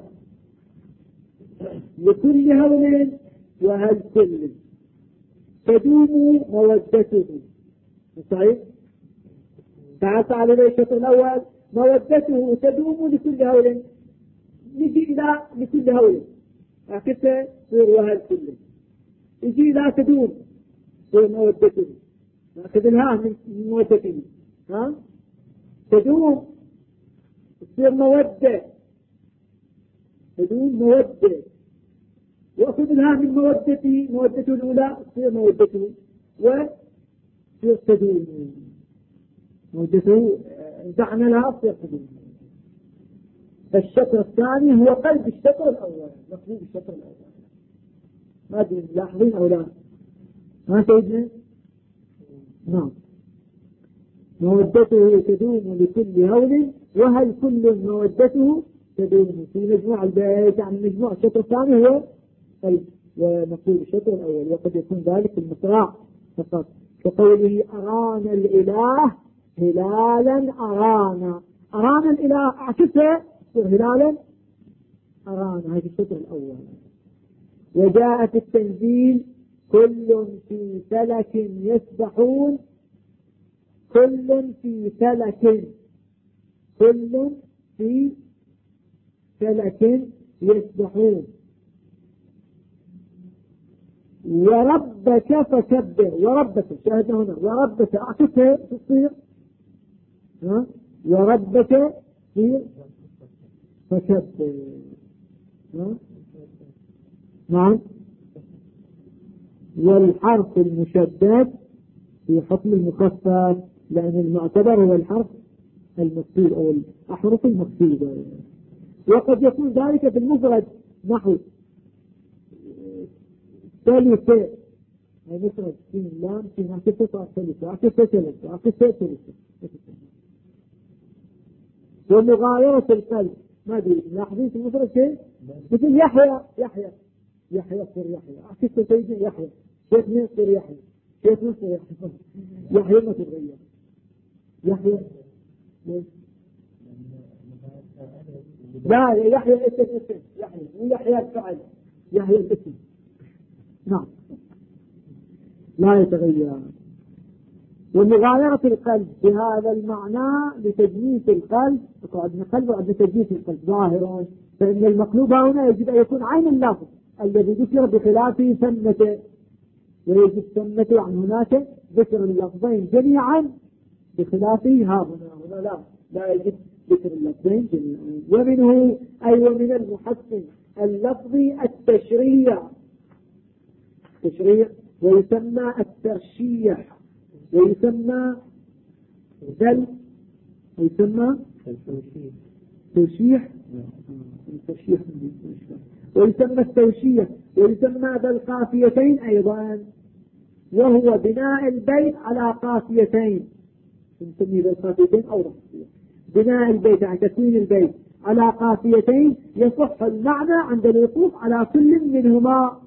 لكل هول، وهل كل تدوم مودته. صحيح. تعال لي الشطر الأول مودته تدوم لكل هول، نجي إلى لكل هول أكثر تصير وهل كله. يجي إلى تدوم تصير مودته، نأخذ الها من مودته، ها تدوم تصير مودة، تدوم مودة، وأخذ الها من مودته، مودته الأولى تصير مودته، وتصير تدوم مودته دعنا لها تصير تدوم. فالشطر الثاني هو قلب الشطر الأول، مقلوب الشطر الأول. ما أدري لاحظين أو لا؟ ما سيدنا؟ نعم. مودته تدوم لكل هول، وهل كل مودته تدوم في مجموع البيت. يعني مجموع الشطر الثاني هو قلب ومقلوب الشطر الأول، وقد يكون ذلك في المصراع فقط، كقوله أرانا الإله هلالا أرانا. أرانا الإله أعكسه هلالا أرانا، هذا الشطر الأول. وجاء في التنزيل كل في فلك يسبحون، كل في فلك، كل في فلك يسبحون. وربك فكبر، وربك شاهدنا هنا وربك أعكسه تصير وربك تصير فكبر. نعم. والحرف المشدد في حكم المخفف، لأن المعتبر هو الحرف المكسور أو الأحرف المكسورة. وقد يكون ذلك في المفرد نحو ثالثة، مفرد سين لام سين عكسة ثالثة عكسة ثالثة عكسة ثالثة. ومغايرة القلب ما أدري لاحظين في المفرد شيء مثل يحيى، يحيى يحيى صير يحيى، عكسة سيدنا يحيى، شيخ مين صير يحيى، شيخ مين صير يحيى، يحيى ما تتغير. يحيى لا يحيى اسم يحيى ويحيى الفعل، يحيى الاسم نعم لا يتغير. ومغايرة القلب بهذا المعنى لتجنيس القلب، عندنا قلب وعندنا تجنيس القلب ظاهرا، فإن المقلوب هنا يجب أن يكون عين اللفظ الذي ذكر بخلافه ثمة، ويجب ثمة عن هناك ذكر اللفظين جميعا بخلافه ها هنا لا يجب ذكر اللفظين جميعا. ومنه أي ومن المحسن اللفظي التشريع، التشريع ويسمى الترشيح، ويسمى ذل، ويسمى توشيح، ويسمى التوشيح، ويسمى ذا القافيتين أيضا، وهو بناء البيت على قافيتين، نسميه ذا القافيتين أو رفضية. بناء البيت عن تكوين البيت على قافيتين يصح المعنى عند الوقوف على كل منهما،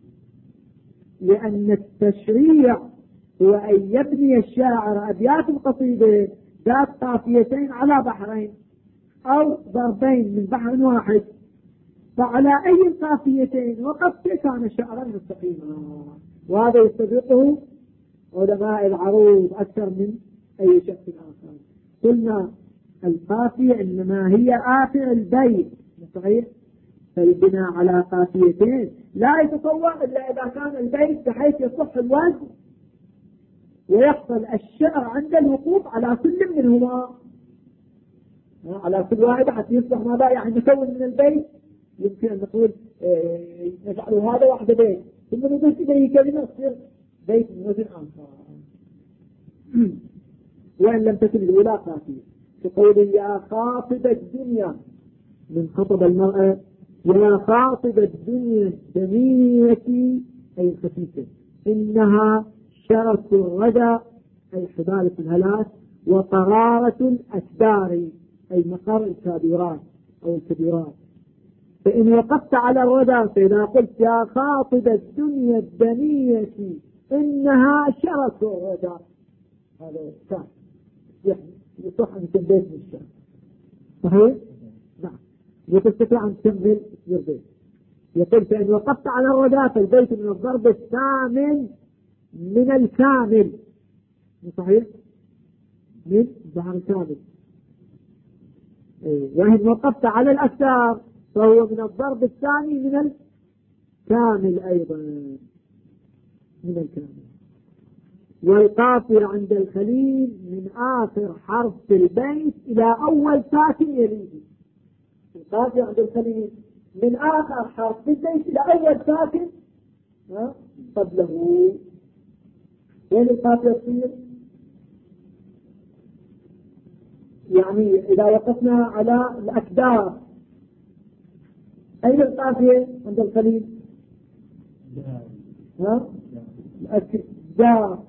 لأن التشريع هو أن يبني الشاعر أبيات القصيدة ذات قافيتين على بحرين أو ضربين من بحر واحد، فعلى أي القافيتين وقد كان شعرا مستقيما. وهذا يستبقه علماء العروض أكثر من أي شخص آخر. قلنا القافية إنما هي آخر البيت صحيح، فالبناء على قافيتين لا يتصور إلا إذا كان البيت بحيث يصح الوزن ويحصل الشعر عند الوقوف على كل منهما، على كل واحد حتى يصبح ماذا يعني نكون من البيت. يمكن أن نقول نجعل هذا واحدة بيت ثم نضيف إليه كلمة تصير بيت من وزن آخر، وإن لم تكن الأولى قافية. كقول يا خاطب الدنيا من خطب المرأة، يا خاطب الدنيا الدنية أي الخفيفة، إنها شرف الردى أي حبالة الهلاك، وقرارة الأكدار أي مقر الكبيرات أو الكبيرات. فإن وقفت على الردى فإذا قلت يا خاطب الدنيا الدنية إنها شرف الردى، هذا كان يصح أن يكون بيت من الشعر صحيح؟ نعم. وتستطيع أن تكمل البيت. يقول فإن وقفت على الردى فالبيت من الضرب الثامن من الكامل صحيح؟ من بحر كامل. وإن وقفت على الأكثار فهو من الضرب الثاني من الكامل أيضا، من الكامل. والقافية عند الخليل من آخر حرف في البيت إلى أول ساكن يليه. القافية عند الخليل من آخر حرف في البيت إلى أول ساكن قبله. وين القافية تصير؟ يعني إذا وقفنا على الأكدار، أين القافية عند الخليل؟ الأكدار،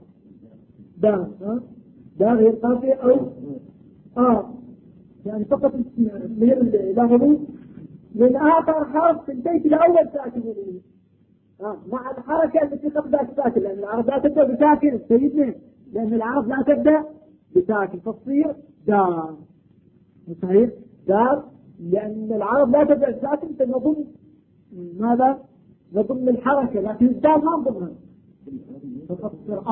دار هي القافية أو يعني فقط لاحظوا من آخر حرف في البيت الأول ساكن مع الحركة التي قبل الساكن، لأن العرب لا تبدأ بساكن سيدنا، لأن العرب لا تبدأ بساكن فتصير دار. صحيح دار، لأن العرب لا تبدأ بساكن فنضم ماذا؟ نضم الحركة، لكن الدار ما نضمها فتصير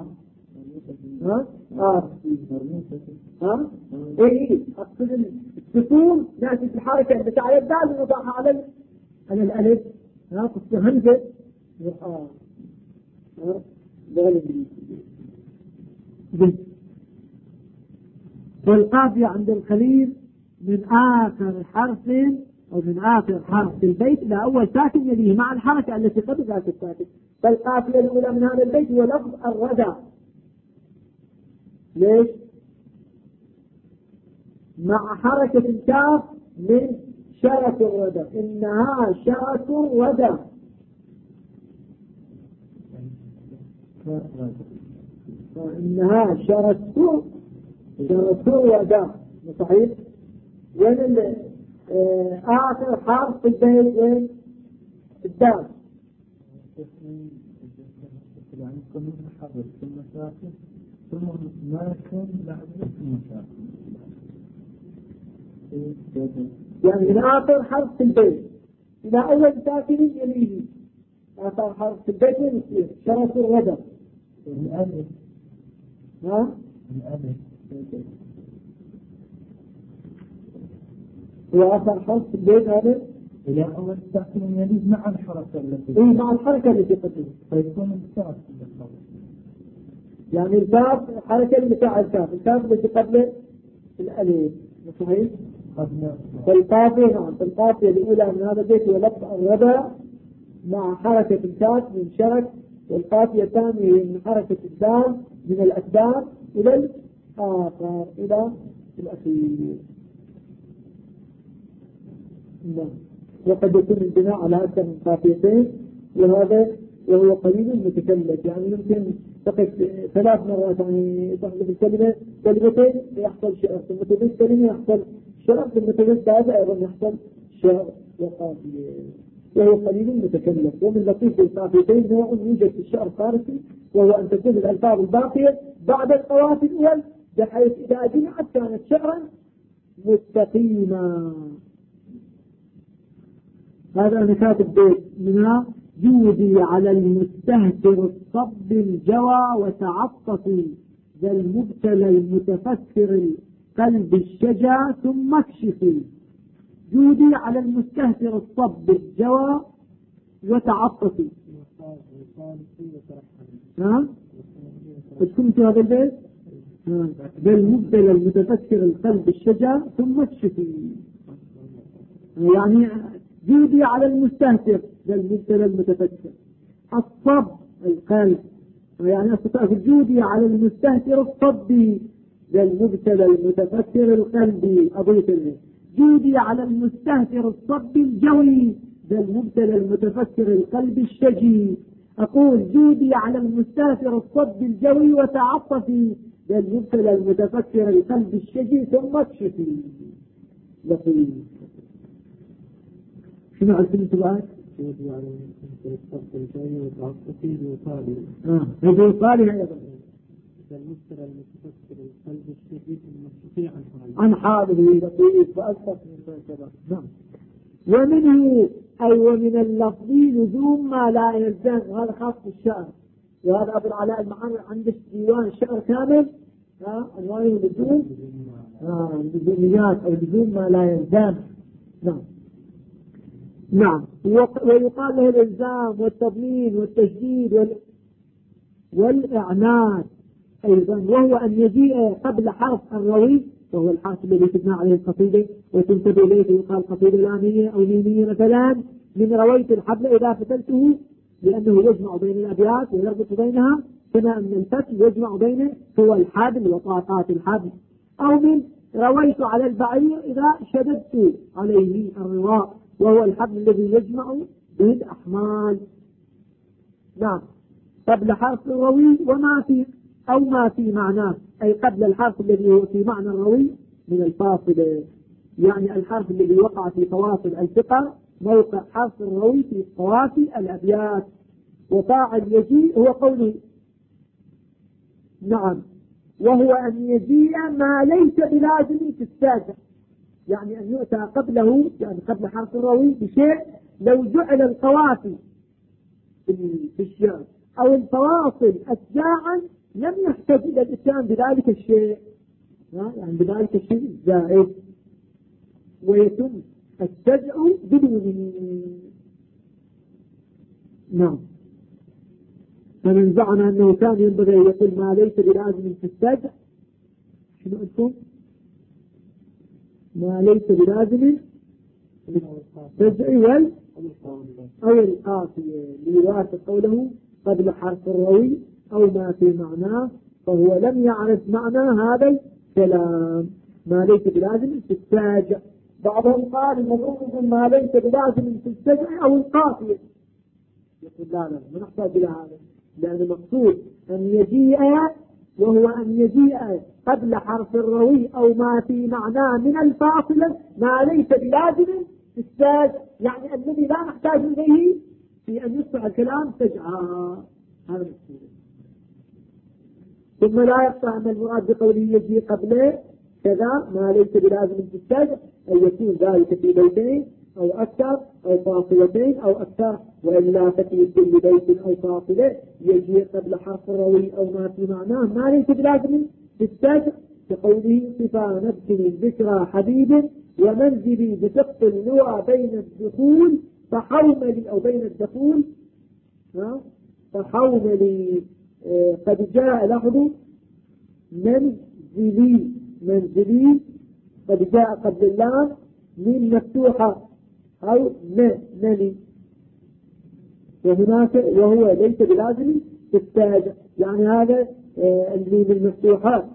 ايه اقصد السكون ناتج الحركه بتاع الدال نضعها على الالف تصير همزه والقافيه عند الخليل من اخر حرف او من اخر حرف في البيت الى اول ساكن يليه مع الحركه التي قبل ذات الساكن. فالقافيه الاولى من هذا البيت هو لفظ الردى. ليش؟ مع حركة الكاف من شرك الردى، إنها شرك الردى. إنها شرك الردى. صحيح؟ وين آخر حرف في البيت وين؟ الدال. يعني من آخر حرف في البيت إلى أول ساكن يليه. آخر حرف في البيت وين يصير؟ شرف الردى. الألف. الألف. هو آخر حرف في البيت هذا إلى أول ساكن يليه مع الحركة التي مع الحركة التي قبله فيكون الكاف. يعني الكاف الحركة اللي بتاع الكاف التي قبله الألف. صحيح؟ فالقافية نعم، فالقافية الأولى من هذا البيت هي لفظ الردى مع حركة الكاف من شرك، والقافية الثانية من حركة الدال من الأكدار إلى الآخر إلى الأخير. نعم. وقد يكون البناء على أكثر من قافيتين، وهو قليل متكلف، يعني يمكن فقط 3 مرات يعني تحدث الكلمة كلمتين يحصل شعر، ثم تدرس كلمة يحصل شعر، ثم تدرس ثلاثة أيضا يحصل شعر وقافية، وهو قليل متكلف. ومن لطيف القافيتين نوع يوجد في الشعر الفارسي، وهو أن تكون الألفاظ الباقية بعد القوافي الأول، بحيث إذا جمعت كانت شعرا مستقيما. هذا أنا كاتب بيت منها: جودي على المستهتر الصب الجوى وتعطفي ذا المبتلى المتفكر القلب الشجا ثم اكشفي. جودي على المستهتر الصب الجوى وتعطفي. تكون في هذا البيت ذا المبتلى المتفكر القلب الشجا ثم اكشفي، يعني جودي على المستهتر ذا المبتلى المتفكر الصب القلب، يعني أستطيع جودي على المستهتر الصبي ذا المبتلى المتفكر القلبي. أضيف له جودي على المستهتر الصبي الجوي ذا المبتلى المتفكر القلب الشجي. أقول جودي على المستهتر الصبي الجوي وتعطفي ذا المبتلى المتفكر القلب الشجي ثم اكشفي. لطيف. شنو عرفتم بعد؟ جودي على المستهتر الصبي الجوي وتعطفي بوصالي. بوصالي أيضا. المبتلى المتفكر القلب الشديد المستطيع عن حاله لطيف وأكثر من كذا. نعم. ومنه أي ومن اللفظ لزوم ما لا يلزم، وهذا خاص بالشعر، وهذا أبو العلاء المعري عنده ديوان شعر كامل عنوانه لزوم لزوميات أو لزوم ما لا يلزم. نعم. نعم. ويقال له الإلزام والتضمين والتشديد والإعنات أيضا، وهو أن يجيء قبل حرف الروي، وهو الحرف الذي تبنى عليه القصيدة وتنتبه إليه فيقال قصيدة لامية أو ميمية مثلا. من رويت الحبل إذا فتلته، لأنه يجمع بين الأبيات ويربط بينها، كما أن الفتل يجمع بين هو الحبل وطاقات الحبل. أو من رويت على البعير إذا شددت عليه الرواء، وهو الحبل الذي يجمع به الأحمال. نعم. قبل حرف الروي وما في أو ما في معناه، أي قبل الحرف الذي هو في معنى الروي من الفاصلة، يعني الحرف الذي وقع في فواصل الفقر موقع حرف الروي في قوافي الأبيات. وفاعل يجيء هو قوله نعم، وهو أن يجيء ما ليس بلازم في السادة، يعني أن يؤتى قبله، يعني قبل حرف الروي بشيء لو جعل القوافي في الشعر أو الفواصل أشجاعا لم يحتاج إلى الإتيان بذلك الشيء، يعني بذلك الشيء الزائد، ويتم السجع بدونه. نعم. فمن زعم أنه كان ينبغي أن يقول ما ليس بلازم في السجع، شنو أنتم؟ ما ليس بلازم في السجع أو القافية، ليوافق قوله قبل حرف الروي أو ما في معناه، فهو لم يعرف معنى هذا الكلام. ما ليس بلازم في السجع. بعضهم قال المفروض ما ليس بلازم في السجع أو القافية، يقول لا ما نحتاج إلى هذا، لأن المقصود أن يجيء، وهو أن يجيء قبل حرف الروي أو ما في معناه من الفاصلة ما ليس بلازم في السجع، يعني الذي لا نحتاج إليه في أن يصبح الكلام سجعا. هذا المقصود. ثم لا يقطع أن المراد بقوله يجي قبله كذا ما ليس بلازم في السجع أن يكون ذلك في بيتين أو أكثر أو فاصلتين أو أكثر، وإلا ففي كل بيت أو فاصلة يجي قبل حرف الروي أو ما في معناه ما ليس بلازم في السجع، كقوله صفا نبتني ذكرى حبيب ومنزلي بسقط اللوى بين الدخول فحوملي، أو بين الدخول فحوملي. قد جاء لفظ منزلي قد جاء قبل اللام من مفتوحة أو مني، وهناك وهو ليس بلازم في الساجع، يعني هذا الميم المفتوحات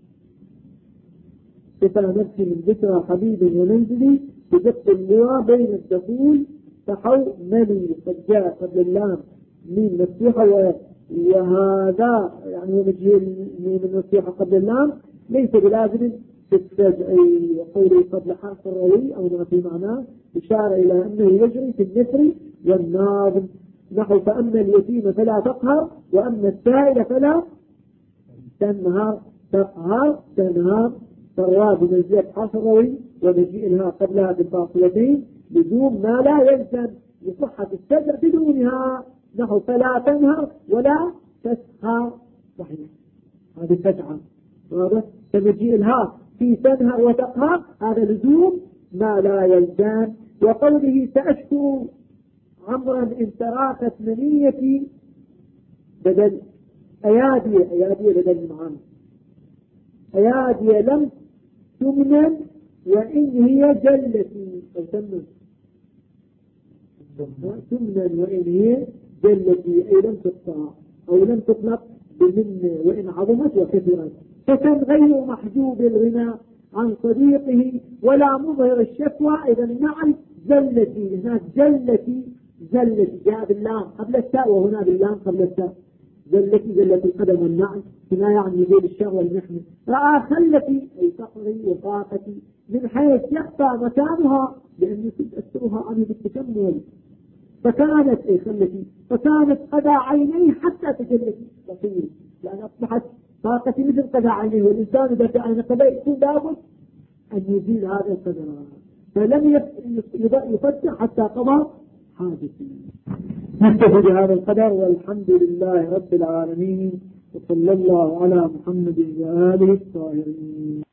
صفا نفسي من ذكرى حبيب ومنزلي بزق اللواء بين الدخول فحوملي. قد جاء قبل اللام ميم مفتوحة، وهذا يعني هو مجيء الميم المفتوحة قبل اللام ليس بلازم في السجع. وقوله قبل حرف الروي أو ما في معناه إشارة إلى أنه يجري في النثر والناظم، نحو فأما اليتيم فلا تقهر وأما السائل فلا تنهر. تقهر تنهر، فالراد منزلة حرف الروي ومجيء لها قبلها بالفاصلتين لزوم ما لا يلزم لصحة السجع بدونها، نحو فلا تنهر ولا تسهر. صحيح، هذه السجعة واضح. فمجيء الها في تنهر وتقهر هذا لزوم ما لا يلزم. وقوله سأشكو عمرا إن تراكت منيتي بدل أيادي بدل معانا، أيادي لم تمنن وإن هي جلتي، أو تمنن وإن هي جلتي، أي لم تقطع أو لم تطلق بمن وإن عظمت وكثرت. فكان غير محجوب الغنى عن صديقه ولا مظهر الشكوى. إذا نعم زلتي، هناك زلتي جاء باللام قبل التاء وهنا باللام قبل التاء. زلتي القدم والنعل هنا يعني بين الشر والمحنة. رأى خلتي أي فقري وفاقتي من حيث يخفى مكانها لأن تأثرها عنه بالتكمل. فكانت أي خلتي فكانت قدى عينيه حتى تجلت بصير، لأن أصبحت طاقتي مثل قدى عينيه، والإنسان إذا كان قدى يكون لابد أن يزيل هذا القدر، فلم يفتح حتى قضى حاجته. نكتفي بهذا القدر، والحمد لله رب العالمين، وصلى الله على محمد وآله الطاهرين.